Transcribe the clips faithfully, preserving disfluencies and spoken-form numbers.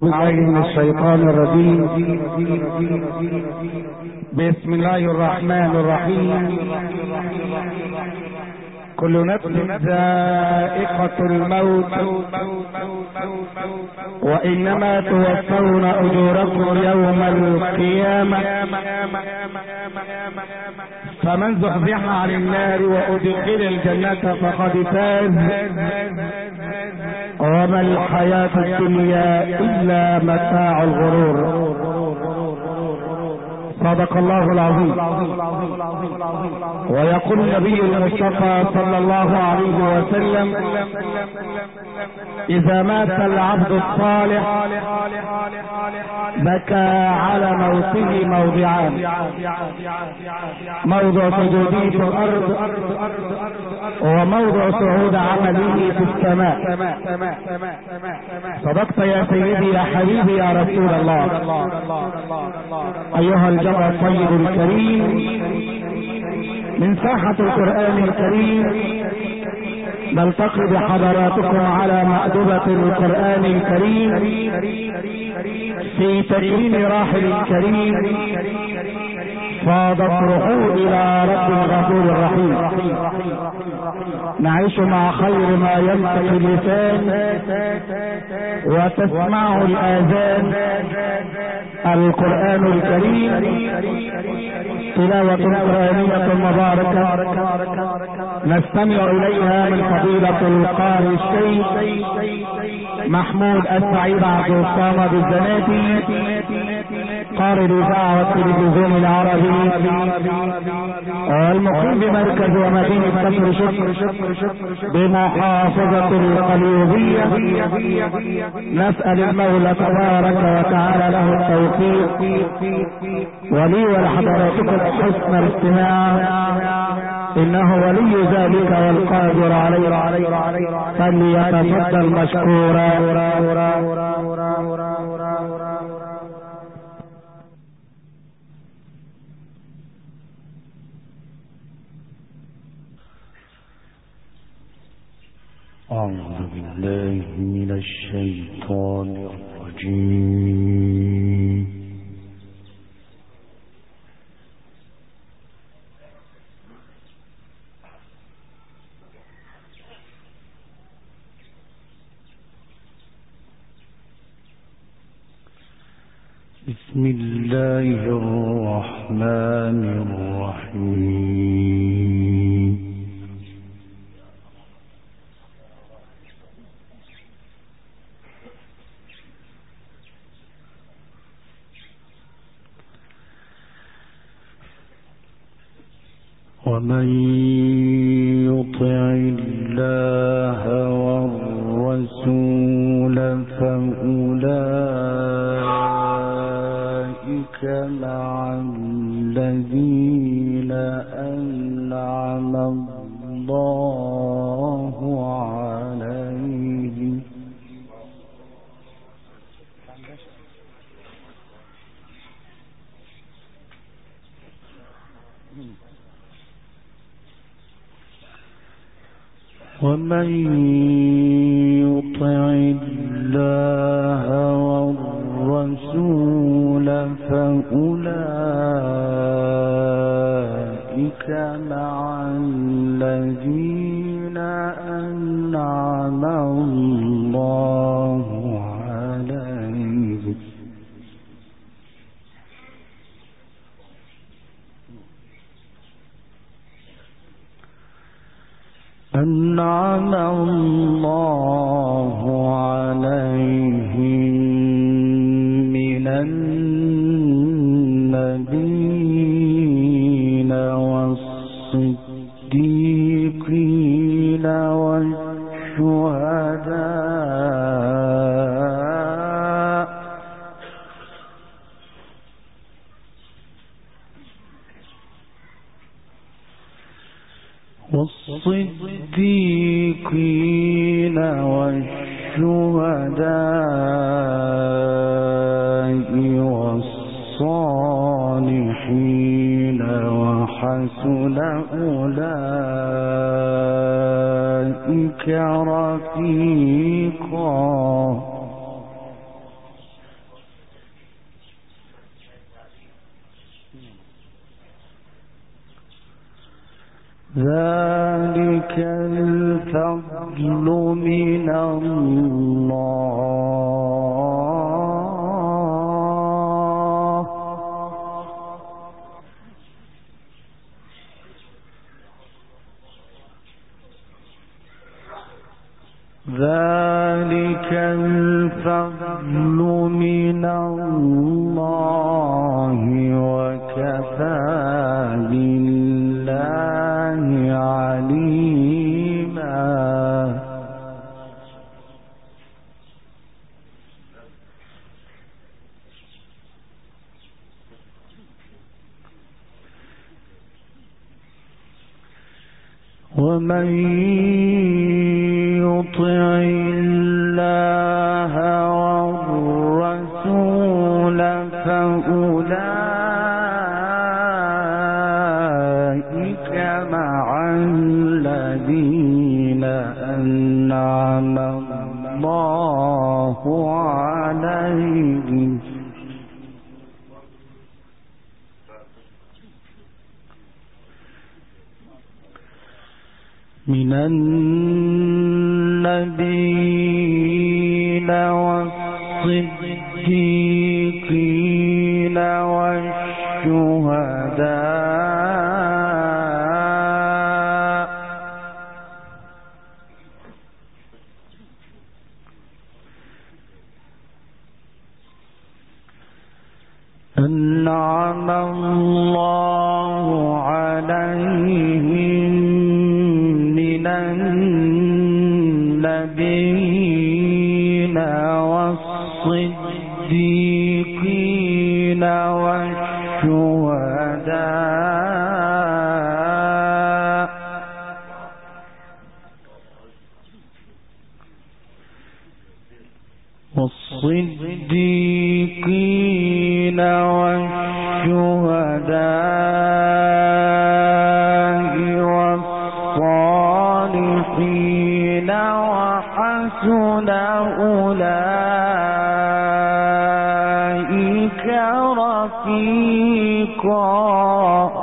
بالله من الشيطان الرجيم. بسم الله الرحمن الرحيم. كل نفس ذائقة الموت وإنما توفون أجوركم يوم القيامة، فمن زحزح عن النار وأدخل الجنة فقد فاز، وما الحياة الدنيا إلا متاع الغرور. صدق الله العظيم. ويقول النبي المصطفى صلى الله عليه وسلم: إذا مات العبد الصالح بكى على موته موضعان: موضع سجوده في الأرض وموضع صعود عمله في السماء. صدقت يا سيدي يا حبيبي يا رسول الله. أيها الجمع الطيب الكريم، من ساحة القرآن الكريم نلتقي بحضراتكم على مأدبة القرآن الكريم في تكريم راحل كريم فاضت روحه إلى رب غفور رحيم. نعيش مع خير ما ينطق اللسان وتسمع الآذان، القرآن الكريم، تلاوة قرآنية مباركة نستمع إليها من فضيلة القارئ الشيخ محمود السعيد عبد الصامد الزناتي، قارئ الإذاعة والتلفزيون العربي والمقيم بمركز ومدينة كفر شكر بمحافظة القليوبية. نسأل المولى تبارك وتعالى له التوفيق ولي ولحضراتكم حسن الاستماع، إنه ولي ذلك والقادر عليه، فليتفضل مشكورا. أعوذ بالله من الشيطان الرجيم. بسم الله الرحمن الرحيم. ومن يطع الله والرسول فأولئك مع الذين أنعم الله عليهم ومن يطع الله والرسول فأولئك مع الذين أنعم الله عليهم أنعم الله عليهم من النبيين والصديقين والشهداء والصديقين والشهداء والصالحين وحسن أولئك رفيقا. ذلك الفضل من الله ذلك الفضل من الله وكفى بالله عليما ومن يطع الله والرسول فأولئك مع الذين أنعم الله عليهم من النبيين والصديقين والشهداء أنعم الله عليهم من النبيين والصديقين والشهداء والصديقين والشهداء والصالحين وحسن أولئك رفيقا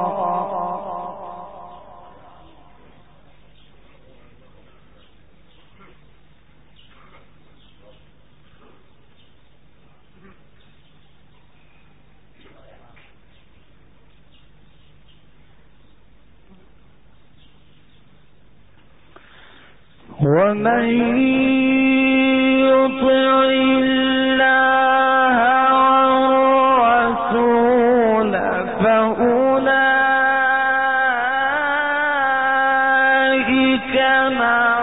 ومن يطع الله والرسول فأولئك مع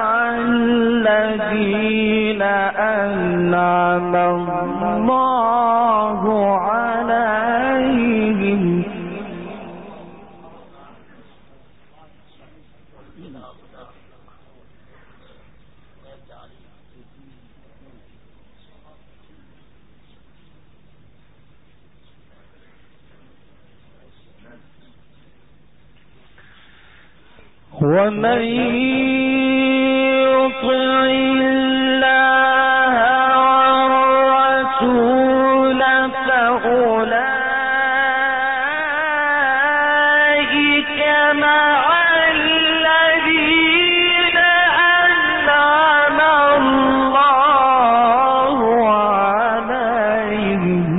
الذين أنعم الله عليهم ومن يطع الله والرسول فأولئك مع الذين أنعم الله عليهم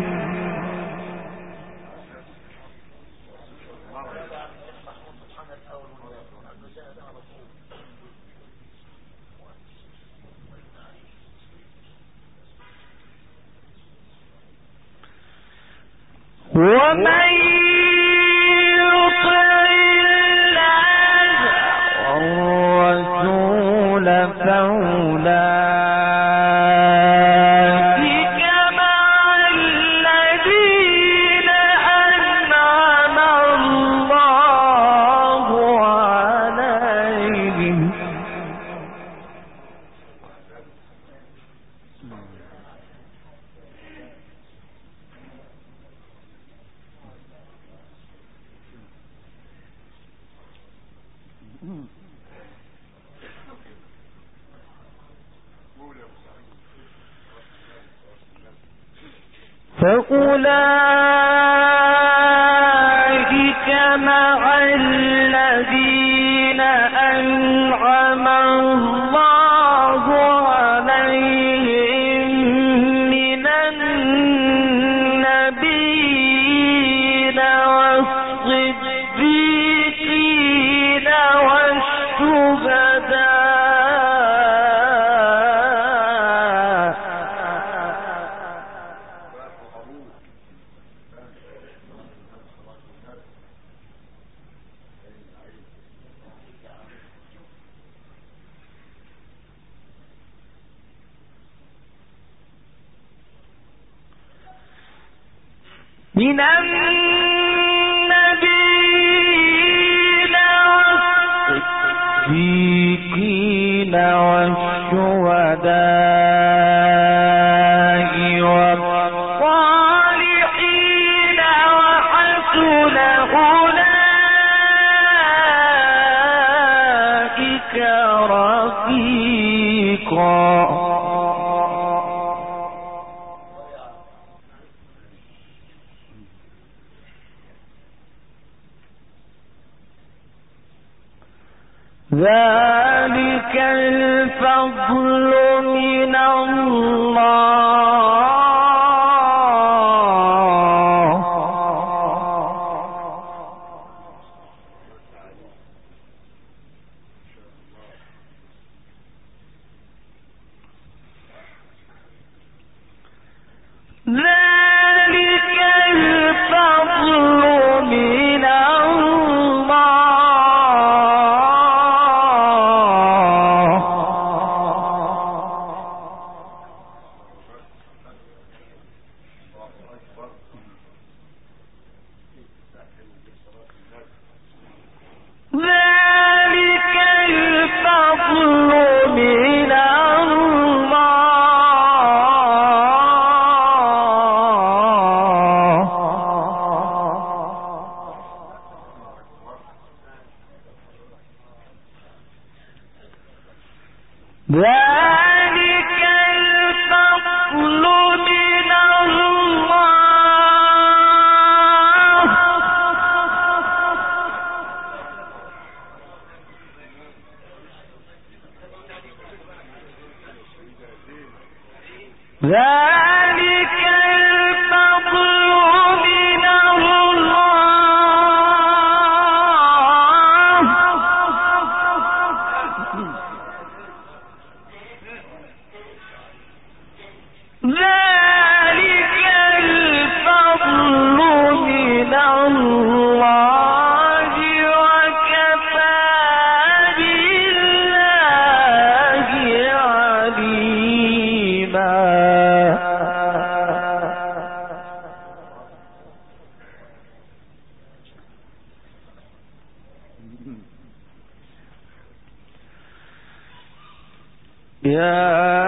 ومن يطع الله والرسول فأولئك مع الذين أنعم الله عليهم فأولئك مع الذين من النبيين والصديقين والشهداء والصالحين وحسن أولئك رفيقا. ذلك الفضل من الله. ذلك الفضل من ذلك الفضل من الله. ذلك الفضل من ذلك الفضل من الله وكفى بالله عليما. يا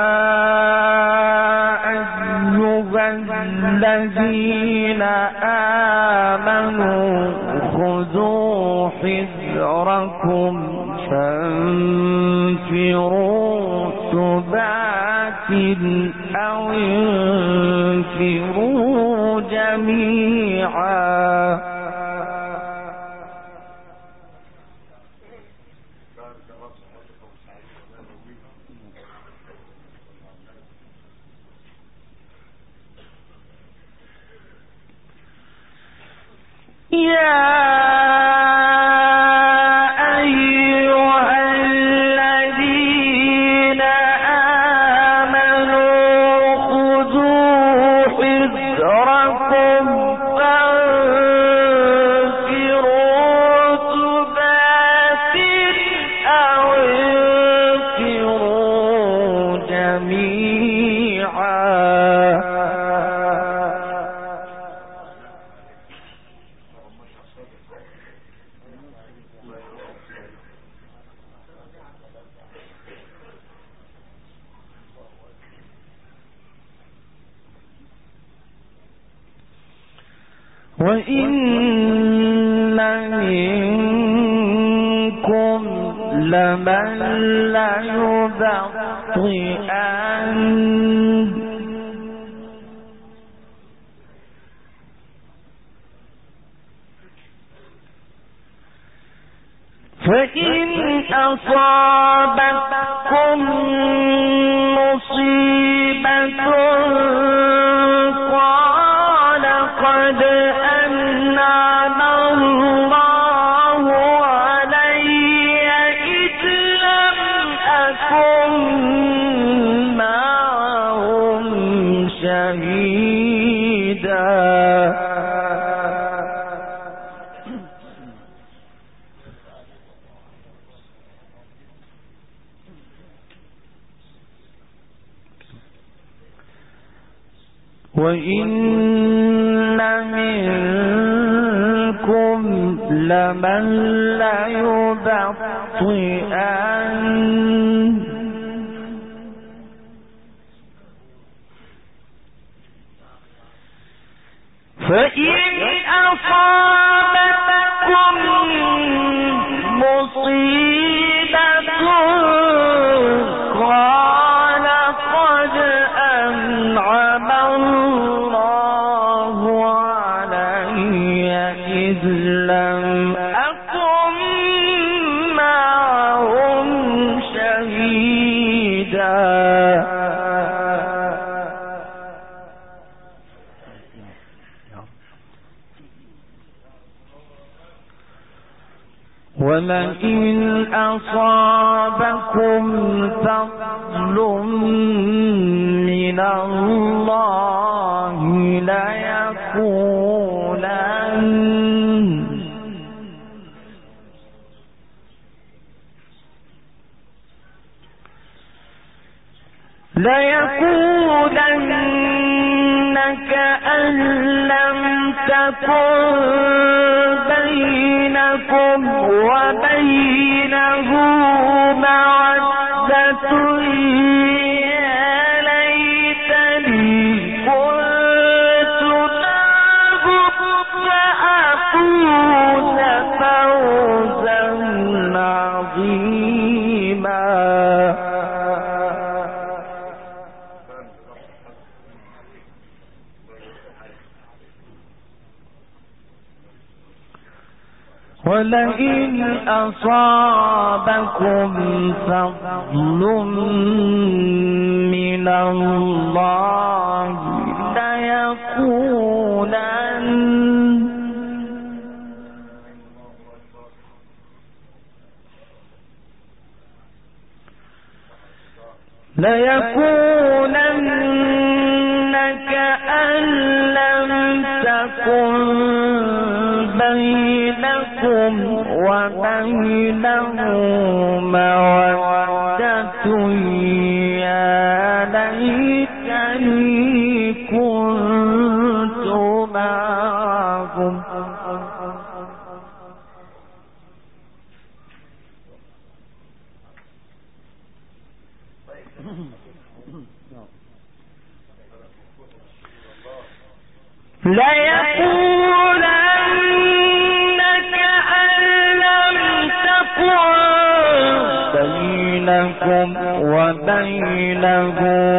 الذين آمنوا خذوا حذركم فانفروا ثبات أو انفروا جميعا. يا أيها الذين آمنوا خذوا حذركم فانفروا ثبات أو انفروا جميعا. وإن منكم لمن ليبطئن فإن أصابتكم مصيبة قال قد أنعم الله علي إذ لم أكن معهم شهيدا. وإن منكم لمن ليبطئن فإن أصابتكم مصيبة قال قد أنعم الله علي إذ لم أكن معهم شهيدا ولئن أصابكم فضل من الله ليقولن ليقولن كأن لم تكن بينكم وبينه مودة يا ليتني كنت معهم فأفوز فوزا عظيما ولئن أصابكم فضل من الله ليقولن ليقولن كأن لم تكن بينكم وبينه مودة يا ليتني كنت معهم ليقولن كأن لم تكن بينكم وبينه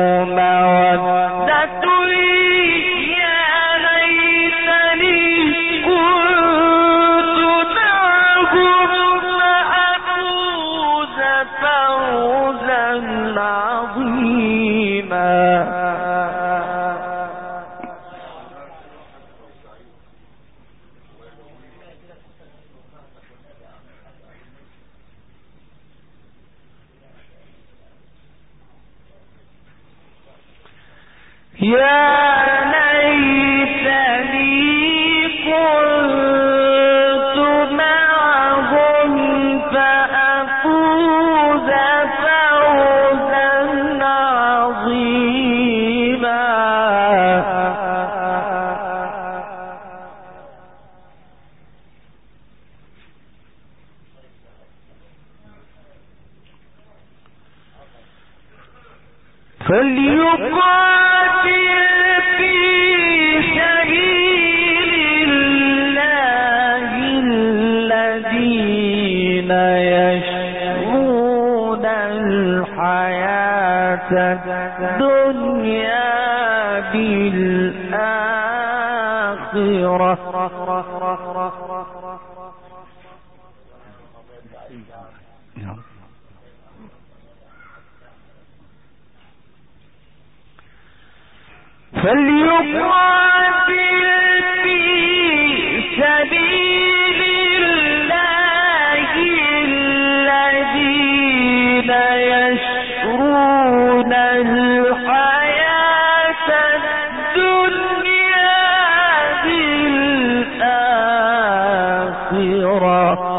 مودة يا ليتني كنت معهم فأفوز فوزا عظيما يا ليتني كنت معهم فأفوز فوزا عظيما فليقاتل في سبيل الله الذين يشرون الحياة الدنيا بالآخرة فليقاتل في سبيل الله الذين يشرون الحياة الدنيا بالآخرة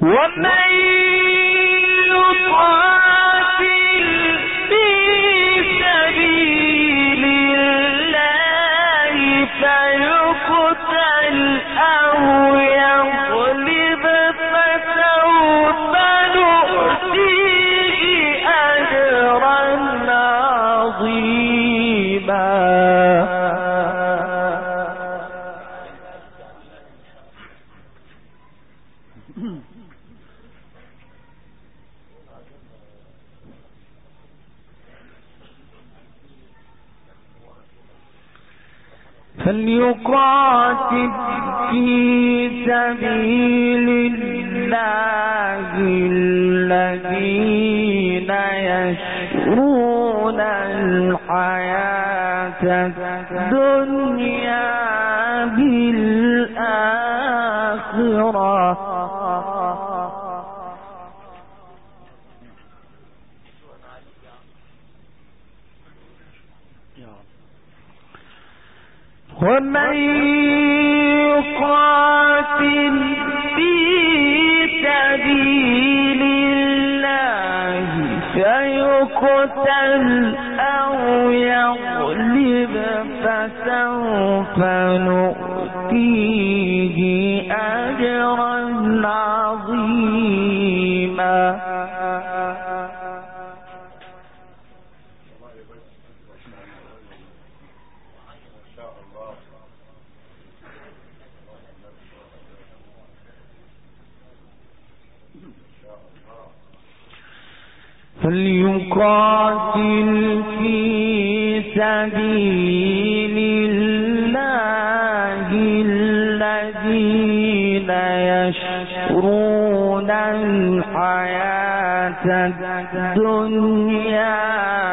ومن يقاتل في سبيل الله فيقتل أو يغلب فسوف نؤتيه أجرا عظيما. فليقاتل في سبيل الله الذين يشرون الحياة الدنيا بالآخرة ومن يقاتل في سبيل الله فيقتل أو يغلب فسوف نؤتيه أجرا عظيما. فليقاتل في سبيل الله الذين يشرون الحياة الدنيا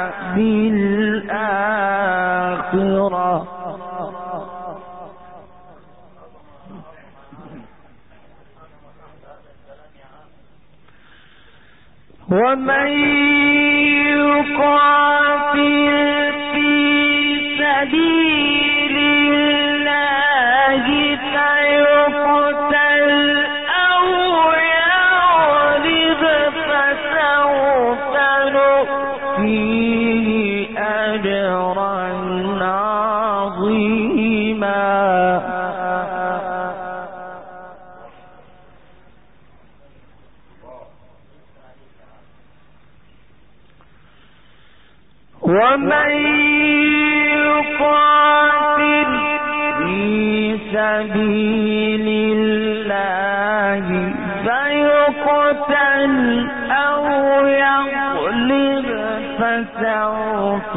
بالآخرة ومن يقاتل في سبيل الله فيقتل أو يغلب فسوف نؤتيه أجرا عظيما. ومن يقاتل في سبيل الله فيقتل أو يغلب فسوف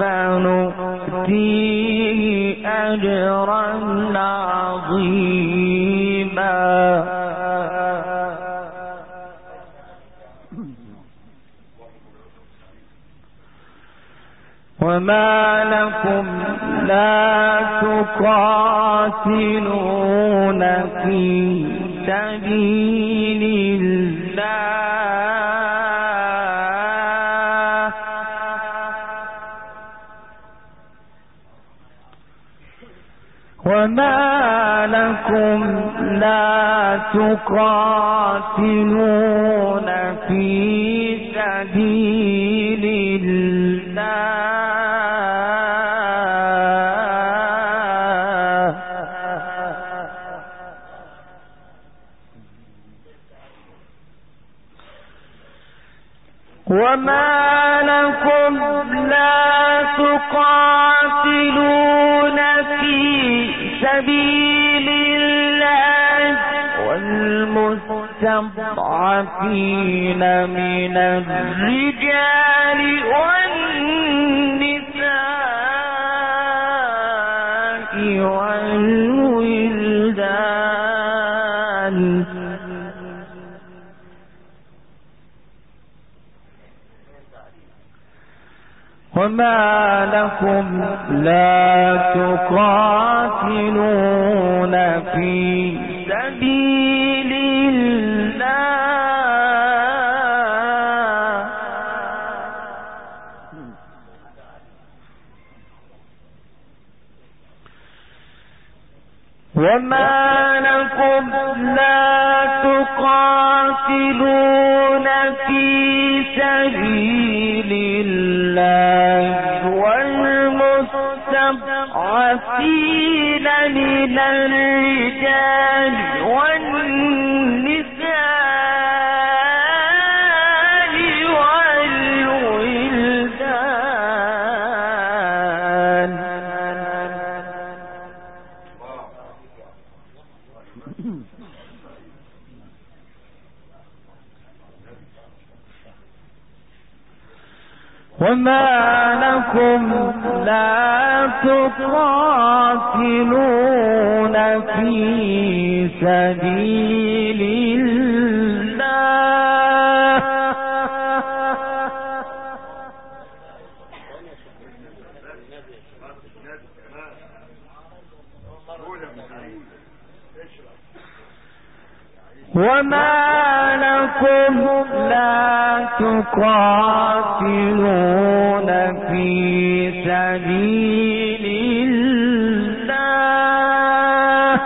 نؤتيه أجرا عظيما. وما لكم لا تقاتلون في سبيل الله وما لكم لا تقاتلون في سبيل الله وما لكم لا تقاتلون في سبيل الله والمستضعفين من الرجال والنساء والولدان وما لكم لا تقاتلون في سبيل الله وما لكم لا تقاتلون يقاتلون في سبيل الله والمستضعفين من الرجال والنساء والولدان وما لكم لا تقاتلون في سبيل الله وما لكم لا تقاتلون في سبيل الله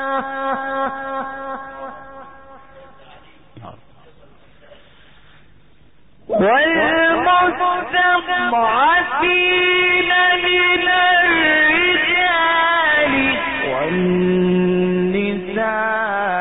والمستضعفين من الرجال والنساء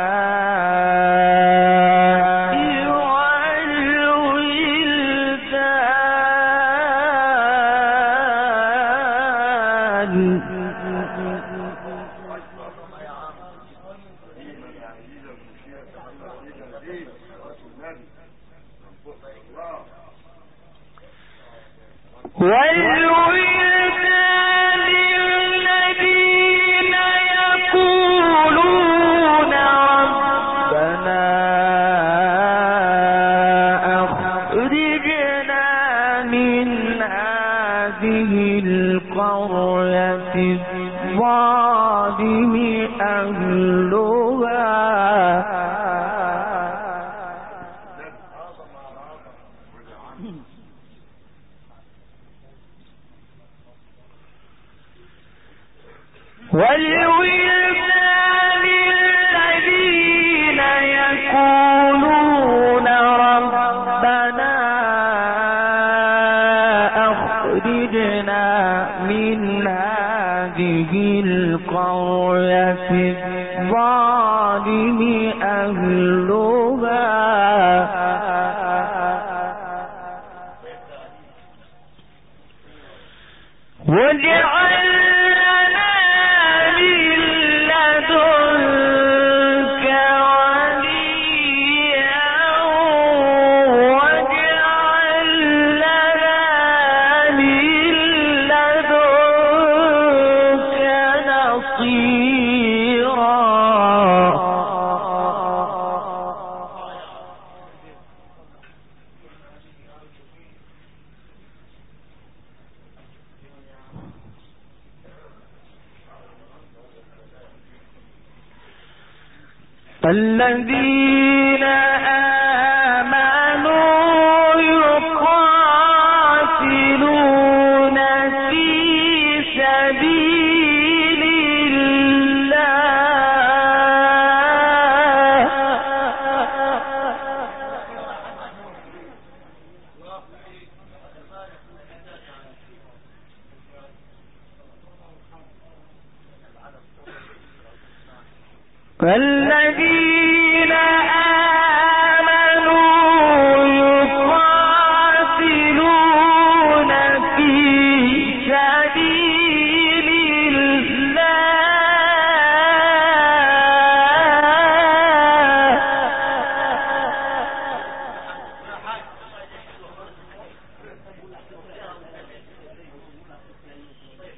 والولدان الذين يقولون ربنا أخرجنا من هذه القرية الظالم أهلها والولدان الذين يقولون ربنا أخرجنا من هذه القرية الظالم أهلها واجعل الذين آمنوا يقاتلون في سبيل الله الذين آمنوا يقاتلون في سبيل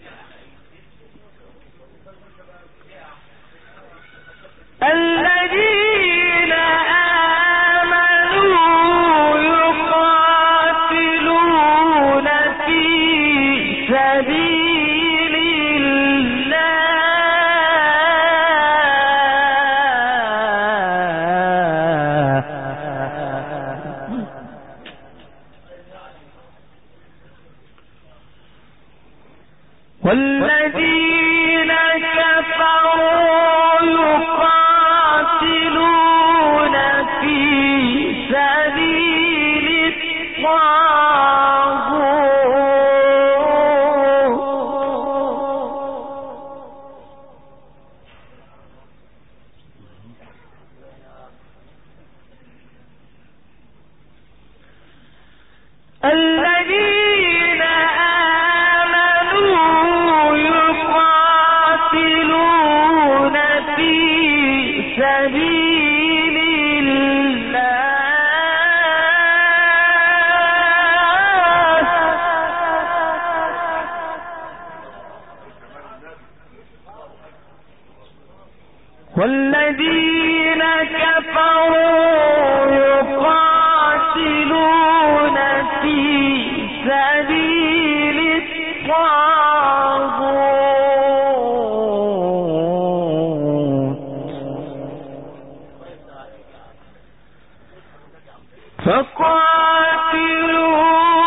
الله الذين سبيل الله والذين كفروا يقاتلون في سبيل الطاغوت فقاتلوا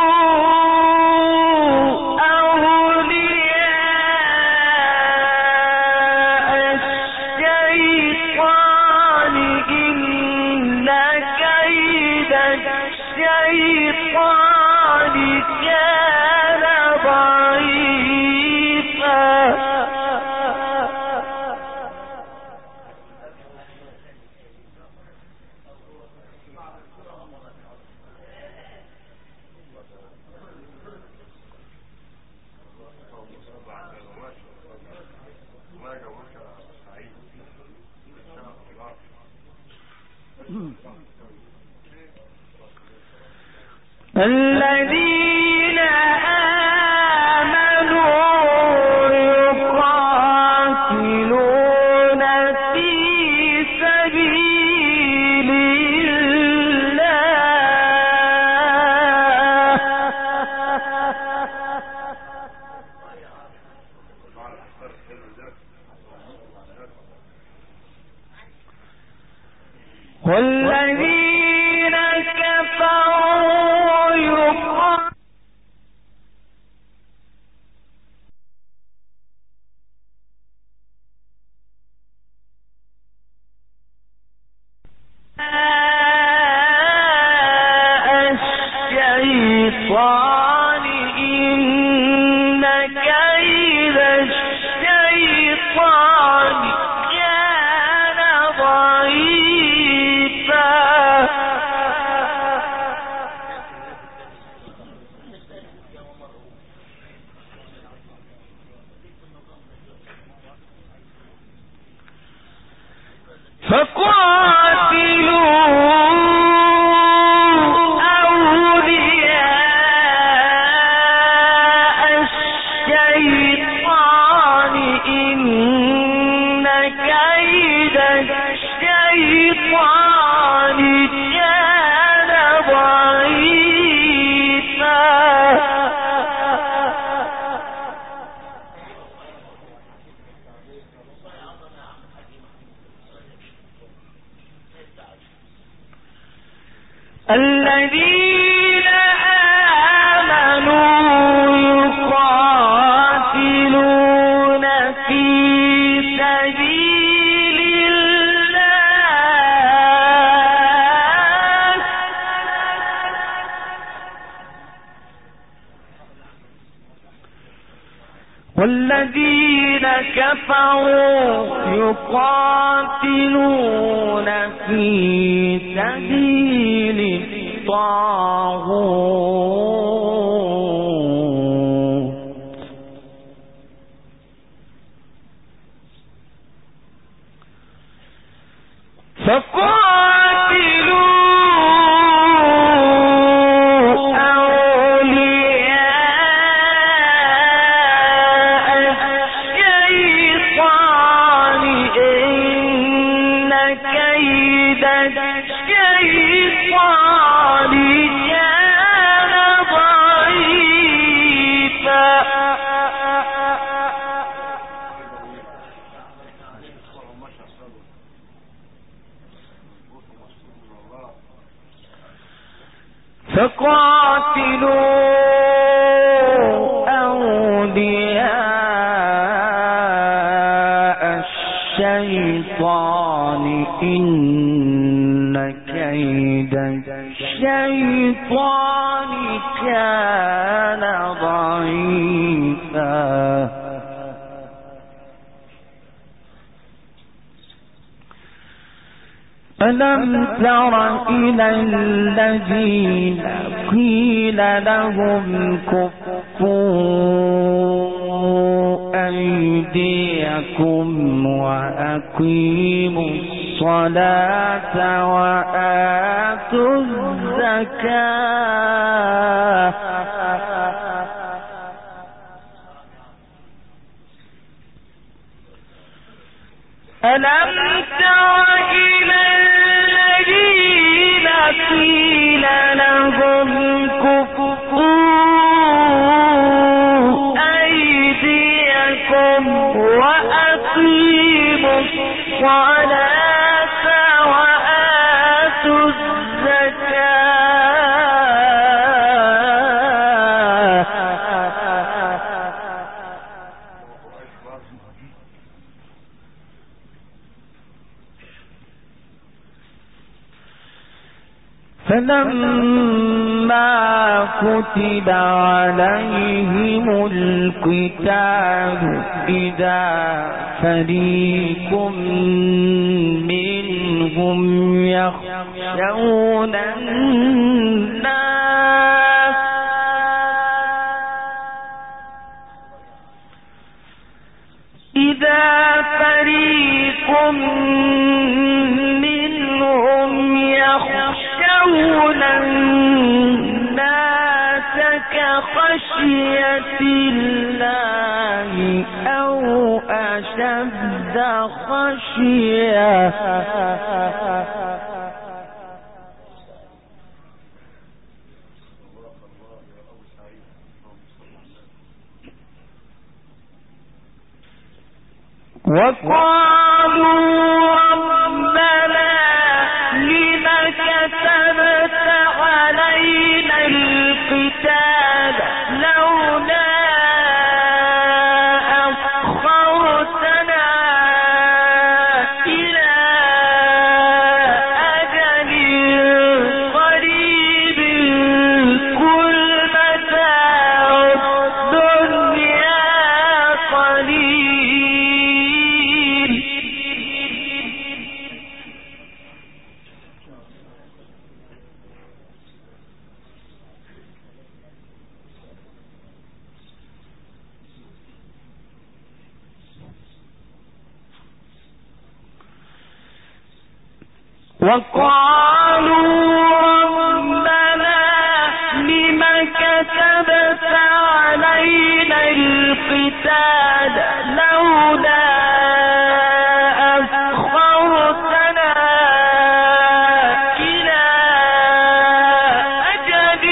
الذين آمنوا يقاتلون في سبيل الله والذين كفروا يقاتلون الشيطان إن كيد الشيطان كان ضعيفا فقاتلوا أولياء الشيطان إن كيد الشيطان كان ضعيفا الذين آمنوا يقاتلون في سبيل الله والذين كفروا يقاتلون في سبيل الطاغوت فقاتلوا أولياء الشيطان إن كيد الشيطان كان ضعيفا فقاتلوا أولياء الشيطان إن كيد الشيطان كان ضعيفا ألم تر إلى الذين قيل لهم كفوا أيديكم وأقيموا الصلاة وآتوا الزكاة ألم تر إلى الذين قيل لهم كفوا أيديكم وأقيموا الصلاة وآتوا الزكاة فلما كتب عليهم القتال إذا فريق منهم يخشون الناس إذا فريق منهم يخشون الناس كخشية الله أو أشد خشية وقالوا ربنا لم كتبت علينا القتال لولا أخرتنا إلى أجل قريب قل متاع الدنيا قليل وقالوا ربنا لم كتبت علينا القتال لولا أخرتنا إلى أجل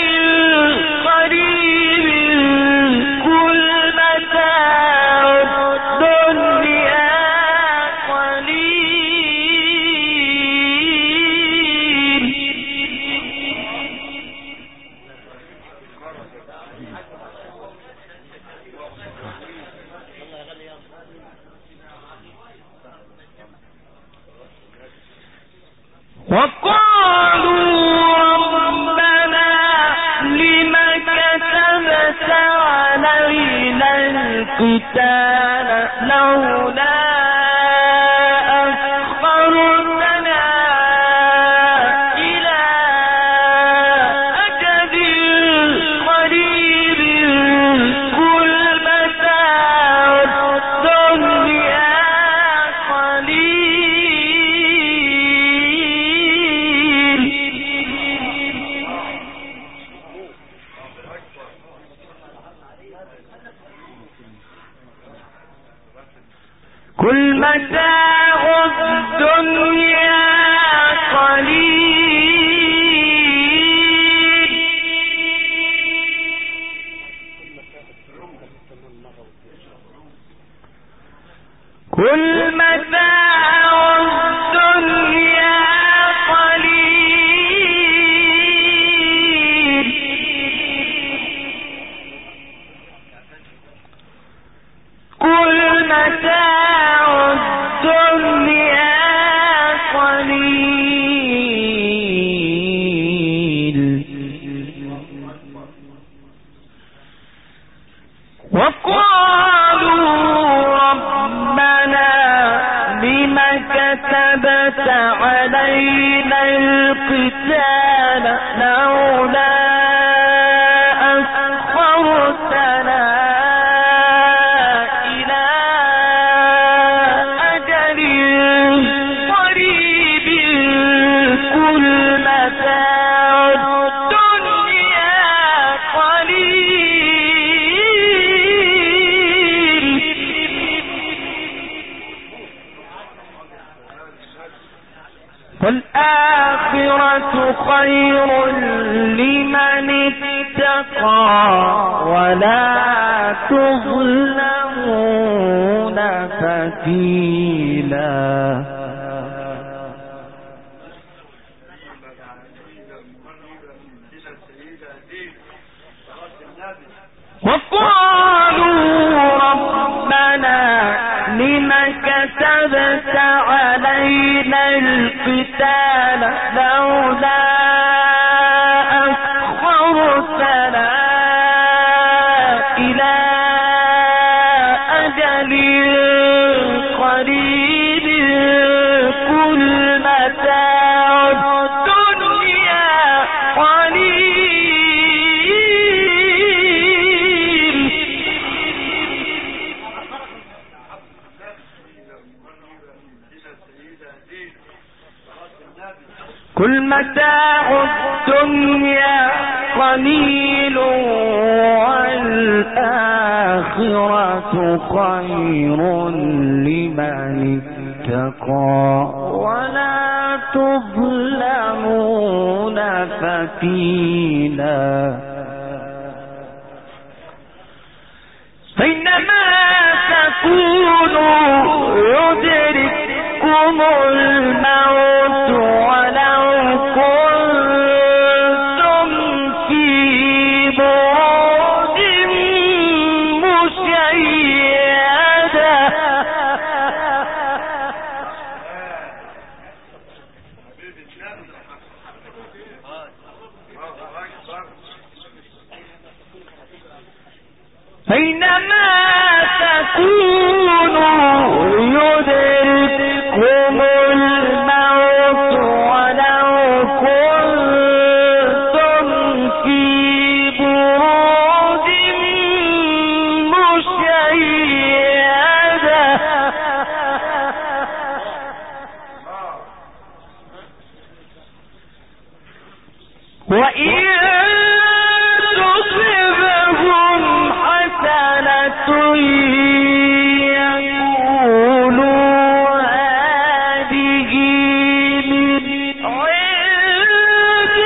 قريب قل متاع الدنيا وقالوا ربنا لم كتبت علينا القتال لولا أخرتنا إلى أجل قريب قل متاع الدنيا قل متاع الدنيا قليل قل متاع الدنيا قليل قل متاع الدنيا قليل وقالوا ربنا لم كتبت علينا القتال لولا أخرتنا إلى والآخرة خير لمن اتقى ولا تظلمون فتيلا. وقالوا ربنا لم كتبت علينا القتال لولا أخرتنا إلى أجل قريب قل متاع الدنيا قليل كل متاع الدنيا قليل والآخرة خير لمن اتقى ولا تظلمون فتيلا. فإنما تكونوا يدرككم الموت ولو كنتم في بروج مشيدة أينما تكونوا يدرككم الموت ولو كنتم في بروج مشيدة وإن تصبهم حسنة يقولوا هذه من عند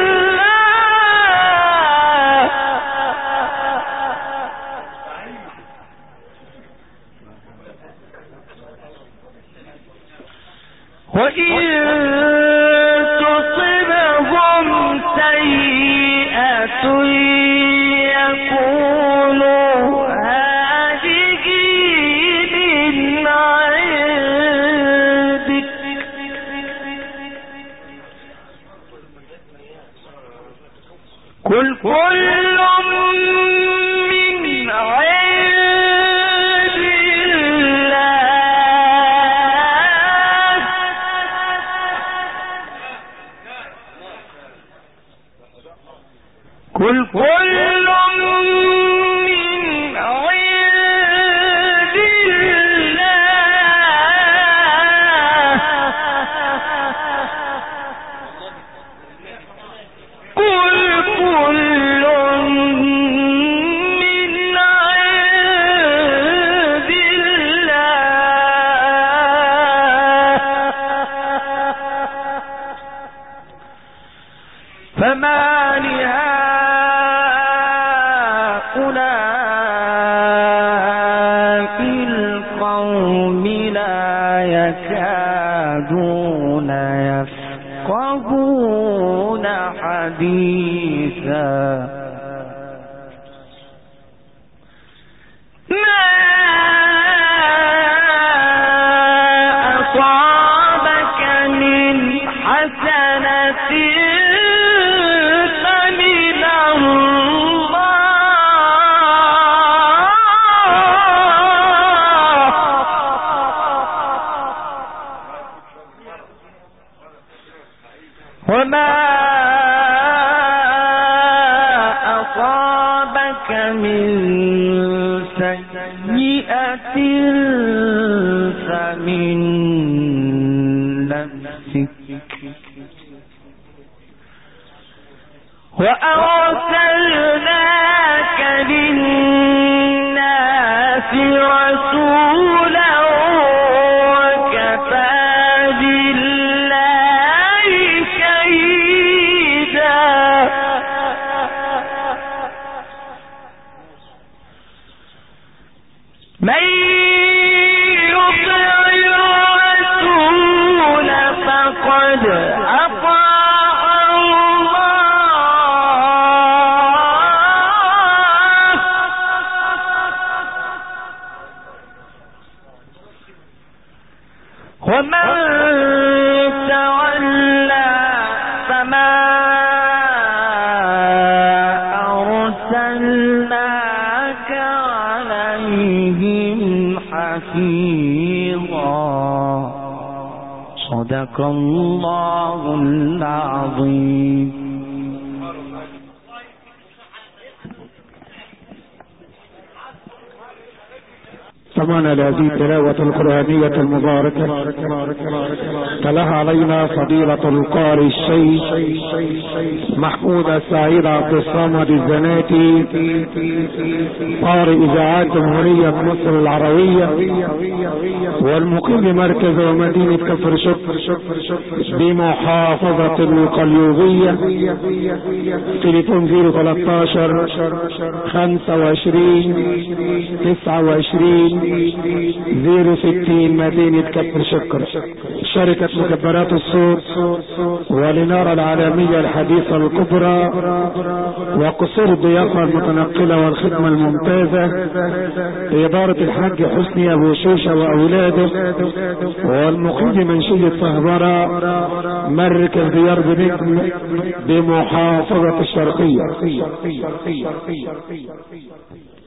الله وإن تصبهم سيئة يقولوا هذه من عندك قل كل من عند الله قل كل من عند الله قل كل من عند الله فما لهؤلاء القوم لا يكادون يفقهون حديثا ما أصابك من حسنة فمن الله وما أصابك من سيئة فمن نفسك وأرسلناك للناس رسولا وكفى بالله ومن تولى فما أرسلناك عليهم حفيظا. صدق الله العظيم. سمعنا لهذه التلاوة القرآنية المباركة تلاها علينا فضيلة القارئ الشيخ محمود السعيد عبد الصمد الزناتي قارئ إذاعات جمهورية مصر العربية والمقيم بمركز ومدينة كفر شكر بمحافظة القليوبية. تليفون صفر ثلاثة عشر خمسة وعشرين تسعة وعشرين زيرو ستين مدينة كفر شكر. شركة مكبرات الصوت والإنارة العالمية الحديثة الكبرى وقصور الضيافة المتنقلة والخدمة الممتازة إدارة الحاج حسني أبو شوشة وأولاده والمقيم بمنشية صهبرة مركز ديار بنجم بمحافظة الشرقية.